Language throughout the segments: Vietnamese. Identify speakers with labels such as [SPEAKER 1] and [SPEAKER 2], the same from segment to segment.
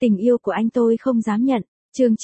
[SPEAKER 1] Tình yêu của anh tôi không dám nhận. Chương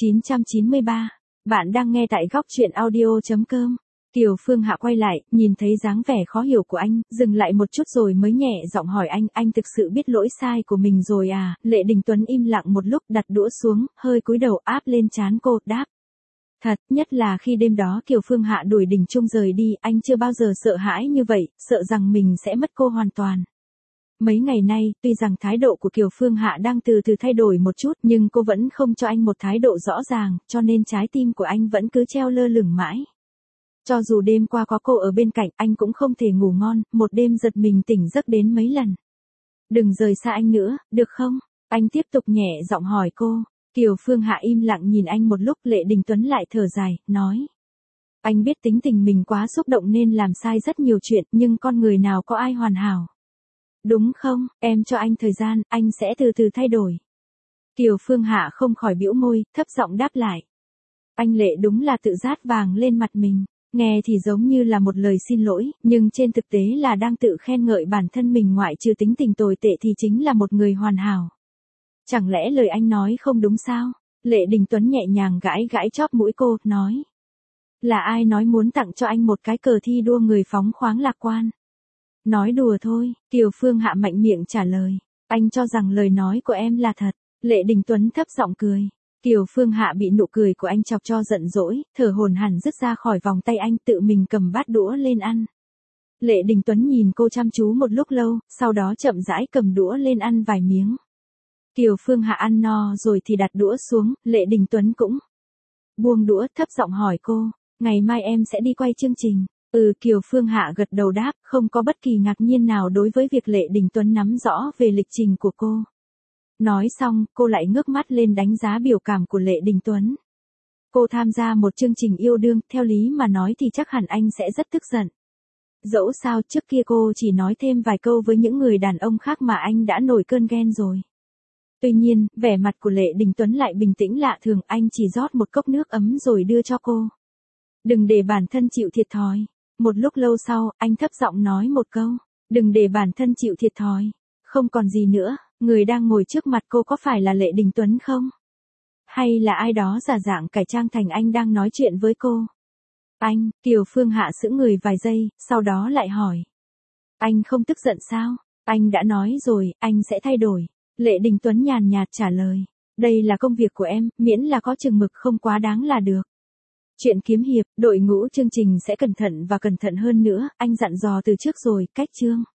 [SPEAKER 1] 993. Bạn đang nghe tại góc truyện audio.com. Kiều Phương Hạ quay lại, nhìn thấy dáng vẻ khó hiểu của anh, dừng lại một chút rồi mới nhẹ giọng hỏi anh thực sự biết lỗi sai của mình rồi à? Lệ Đình Tuấn im lặng một lúc, đặt đũa xuống, hơi cúi đầu áp lên trán cô, đáp. Thật, nhất là khi đêm đó Kiều Phương Hạ đuổi Đình Trung rời đi, anh chưa bao giờ sợ hãi như vậy, sợ rằng mình sẽ mất cô hoàn toàn. Mấy ngày nay, tuy rằng thái độ của Kiều Phương Hạ đang từ từ thay đổi một chút, nhưng cô vẫn không cho anh một thái độ rõ ràng, cho nên trái tim của anh vẫn cứ treo lơ lửng mãi. Cho dù đêm qua có cô ở bên cạnh, anh cũng không thể ngủ ngon, một đêm giật mình tỉnh giấc đến mấy lần. Đừng rời xa anh nữa, được không? Anh tiếp tục nhẹ giọng hỏi cô. Kiều Phương Hạ im lặng nhìn anh một lúc, Lệ Đình Tuấn lại thở dài, nói. Anh biết tính tình mình quá xúc động nên làm sai rất nhiều chuyện, nhưng con người nào có ai hoàn hảo. Đúng không, em cho anh thời gian, anh sẽ từ từ thay đổi. Kiều Phương Hạ không khỏi bĩu môi, thấp giọng đáp lại. Anh Lệ đúng là tự rát vàng lên mặt mình, nghe thì giống như là một lời xin lỗi, nhưng trên thực tế là đang tự khen ngợi bản thân mình, ngoại trừ tính tình tồi tệ thì chính là một người hoàn hảo. Chẳng lẽ lời anh nói không đúng sao? Lệ Đình Tuấn nhẹ nhàng gãi gãi chóp mũi cô, nói. Là ai nói muốn tặng cho anh một cái cờ thi đua người phóng khoáng lạc quan? Nói đùa thôi, Kiều Phương Hạ mạnh miệng trả lời. Anh cho rằng lời nói của em là thật. Lệ Đình Tuấn thấp giọng cười. Kiều Phương Hạ bị nụ cười của anh chọc cho giận dỗi, thở hổn hển dứt ra khỏi vòng tay anh, tự mình cầm bát đũa lên ăn. Lệ Đình Tuấn nhìn cô chăm chú một lúc lâu, sau đó chậm rãi cầm đũa lên ăn vài miếng. Kiều Phương Hạ ăn no rồi thì đặt đũa xuống, Lệ Đình Tuấn cũng buông đũa, thấp giọng hỏi cô, ngày mai em sẽ đi quay chương trình. Kiều Phương Hạ gật đầu đáp, không có bất kỳ ngạc nhiên nào đối với việc Lệ Đình Tuấn nắm rõ về lịch trình của cô. Nói xong, cô lại ngước mắt lên đánh giá biểu cảm của Lệ Đình Tuấn. Cô tham gia một chương trình yêu đương, theo lý mà nói thì chắc hẳn anh sẽ rất tức giận. Dẫu sao trước kia cô chỉ nói thêm vài câu với những người đàn ông khác mà anh đã nổi cơn ghen rồi. Tuy nhiên, vẻ mặt của Lệ Đình Tuấn lại bình tĩnh lạ thường, anh chỉ rót một cốc nước ấm rồi đưa cho cô. Đừng để bản thân chịu thiệt thòi. Một lúc lâu sau, anh thấp giọng nói một câu. Đừng để bản thân chịu thiệt thòi. Không còn gì nữa, người đang ngồi trước mặt cô có phải là Lệ Đình Tuấn không? Hay là ai đó giả dạng cải trang thành anh đang nói chuyện với cô? Anh, Kiều Phương Hạ sững người vài giây, sau đó lại hỏi. Anh không tức giận sao? Anh đã nói rồi, anh sẽ thay đổi. Lệ Đình Tuấn nhàn nhạt trả lời. Đây là công việc của em, miễn là có chừng mực không quá đáng là được. Chuyện kiếm hiệp, đội ngũ chương trình sẽ cẩn thận và cẩn thận hơn nữa, anh dặn dò từ trước rồi, cách chương.